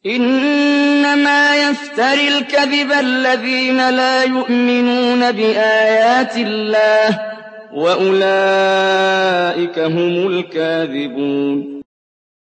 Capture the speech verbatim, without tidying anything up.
إِنَّمَا يَفْتَرِي الْكَذِبَ الَّذِينَ لَا يُؤْمِنُونَ بِآيَاتِ اللَّهِ ۖ وَأُولَٰئِكَ هُمُ الْكَاذِبُونَ